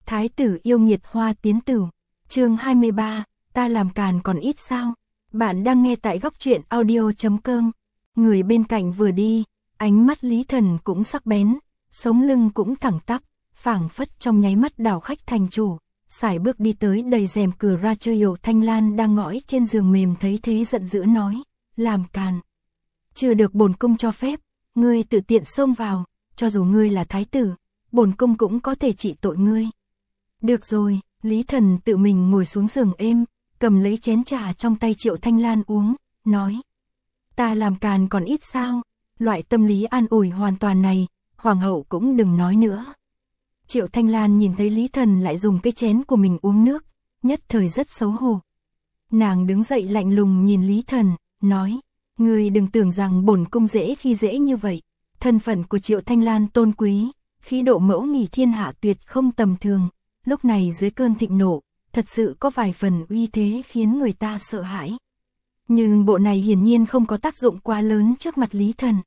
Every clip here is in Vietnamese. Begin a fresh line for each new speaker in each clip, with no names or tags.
Thái tử yêu nghiệt hoa tiến tử. Chương 23, ta làm càn còn ít sao? Bạn đang nghe tại góc truyện audio.com. Người bên cạnh vừa đi, ánh mắt Lý Thần cũng sắc bén, sống lưng cũng thẳng tắp, phảng phất trong nháy mắt đảo khách thành chủ. Sải bước đi tới đầy rèm cửa ra chơi Triệu Thanh Lan đang ngõi trên giường mềm thấy thế giận dữ nói, làm càn. Chưa được bổn cung cho phép, ngươi tự tiện xông vào, cho dù ngươi là thái tử, bổn cung cũng có thể trị tội ngươi. Được rồi, Lý Thần tự mình ngồi xuống giường êm, cầm lấy chén trà trong tay Triệu Thanh Lan uống, nói. Ta làm càn còn ít sao, loại tâm lý an ủi hoàn toàn này, hoàng hậu cũng đừng nói nữa. Triệu Thanh Lan nhìn thấy Lý Thần lại dùng cái chén của mình uống nước, nhất thời rất xấu hổ. Nàng đứng dậy lạnh lùng nhìn Lý Thần, nói, ngươi đừng tưởng rằng bổn cung dễ khi dễ như vậy. Thân phận của Triệu Thanh Lan tôn quý, khí độ mẫu nghỉ thiên hạ tuyệt không tầm thường, lúc này dưới cơn thịnh nộ, thật sự có vài phần uy thế khiến người ta sợ hãi. Nhưng bộ này hiển nhiên không có tác dụng quá lớn trước mặt Lý Thần.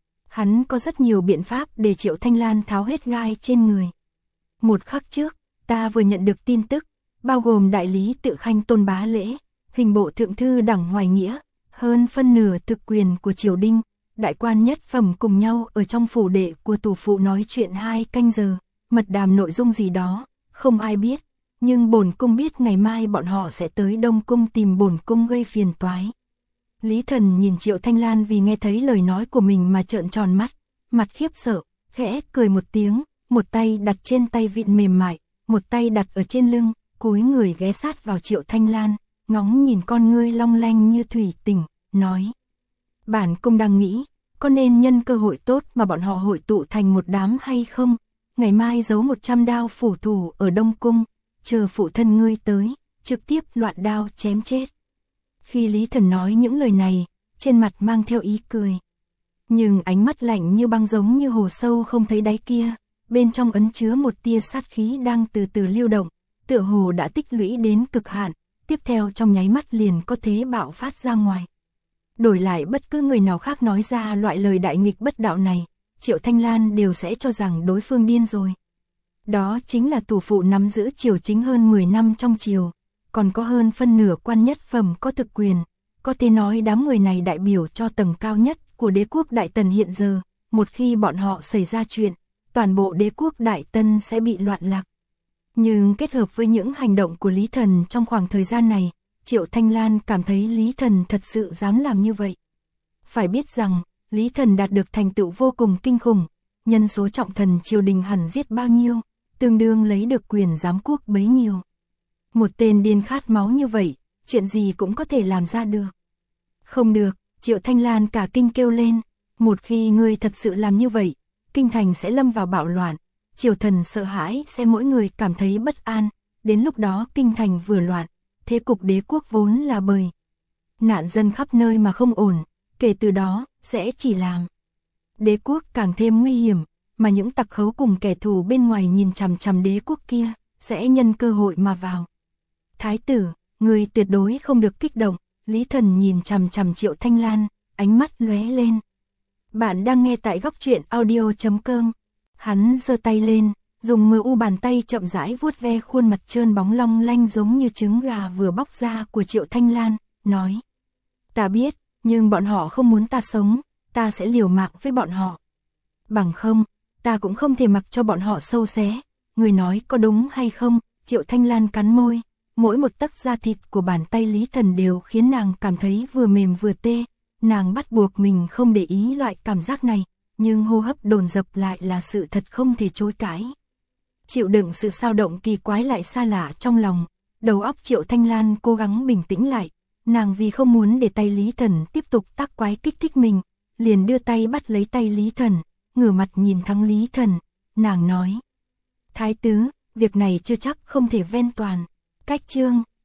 Hắn có rất nhiều biện pháp để Triệu Thanh Lan tháo hết gai trên người. Một khắc trước, ta vừa nhận được tin tức, bao gồm đại lý tự khanh Tôn Bá Lễ, hình bộ thượng thư Đảng Hoài Nghĩa, hơn phân nửa thực quyền của triều đình, đại quan nhất phẩm cùng nhau ở trong phủ đệ của tù phụ nói chuyện 2 canh giờ, mật đàm nội dung gì đó, không ai biết, nhưng bổn cung biết ngày mai bọn họ sẽ tới Đông Cung tìm bổn cung gây phiền toái. Lý Thần nhìn Triệu Thanh Lan vì nghe thấy lời nói của mình mà trợn tròn mắt, mặt khiếp sợ, khẽ cười một tiếng, một tay đặt trên tay vịn mềm mại, một tay đặt ở trên lưng, cúi người ghé sát vào Triệu Thanh Lan, ngóng nhìn con ngươi long lanh như thủy tinh, nói. Bản cung đang nghĩ, có nên nhân cơ hội tốt mà bọn họ hội tụ thành một đám hay không? Ngày mai giấu 100 đao phủ thủ ở Đông Cung, chờ phụ thân ngươi tới, trực tiếp loạn đao chém chết. Khi Lý Thần nói những lời này, trên mặt mang theo ý cười. Nhưng ánh mắt lạnh như băng giống như hồ sâu không thấy đáy kia, bên trong ẩn chứa một tia sát khí đang từ từ lưu động, tựa hồ đã tích lũy đến cực hạn, tiếp theo trong nháy mắt liền có thế bạo phát ra ngoài. Đổi lại bất cứ người nào khác nói ra loại lời đại nghịch bất đạo này, Triệu Thanh Lan đều sẽ cho rằng đối phương điên rồi. Đó chính là tù phụ nắm giữ triều chính hơn 10 năm trong triều, còn có hơn phân nửa quan nhất phẩm có thực quyền, có thể nói đám người này đại biểu cho tầng cao nhất của đế quốc Đại Tần hiện giờ, một khi bọn họ xảy ra chuyện, toàn bộ đế quốc Đại Tần sẽ bị loạn lạc. Nhưng kết hợp với những hành động của Lý Thần trong khoảng thời gian này, Triệu Thanh Lan cảm thấy Lý Thần thật sự dám làm như vậy. Phải biết rằng, Lý Thần đạt được thành tựu vô cùng kinh khủng, nhân số trọng thần triều đình hẳn giết bao nhiêu, tương đương lấy được quyền giám quốc bấy nhiêu. Một tên điên khát máu như vậy, chuyện gì cũng có thể làm ra được. Không được, Triệu Thanh Lan cả kinh kêu lên, một khi ngươi thật sự làm như vậy, kinh thành sẽ lâm vào bạo loạn, triều thần sợ hãi sẽ mỗi người cảm thấy bất an, đến lúc đó kinh thành vừa loạn, thế cục đế quốc vốn là bời nạn dân khắp nơi mà không ổn, kể từ đó sẽ chỉ làm đế quốc càng thêm nguy hiểm, mà những tặc khấu cùng kẻ thù bên ngoài nhìn chằm chằm đế quốc kia sẽ nhân cơ hội mà vào. Thái tử, người tuyệt đối không được kích động. Lý Thần nhìn chằm chằm Triệu Thanh Lan, ánh mắt lóe lên. Bạn đang nghe tại góc truyện audio.com. Hắn giơ tay lên, dùng mờ u bàn tay chậm rãi vuốt ve khuôn mặt trơn bóng long lanh giống như trứng gà vừa bóc ra của Triệu Thanh Lan, nói. Ta biết, nhưng bọn họ không muốn ta sống, ta sẽ liều mạng với bọn họ. Bằng không, ta cũng không thể mặc cho bọn họ sâu xé. Người nói có đúng hay không? Triệu Thanh Lan cắn môi, mỗi một tấc da thịt của bàn tay Lý Thần đều khiến nàng cảm thấy vừa mềm vừa tê. Nàng bắt buộc mình không để ý loại cảm giác này, nhưng hô hấp dồn dập lại là sự thật không thể chối cãi. Chịu đựng sự xao động kỳ quái lại xa lạ trong lòng, đầu óc Triệu Thanh Lan cố gắng bình tĩnh lại. Nàng vì không muốn để tay Lý Thần tiếp tục tác quái kích thích mình, liền đưa tay bắt lấy tay Lý Thần, ngửa mặt nhìn thẳng Lý Thần, nàng nói. Thái tứ, việc này chưa chắc không thể ven toàn. Cách chương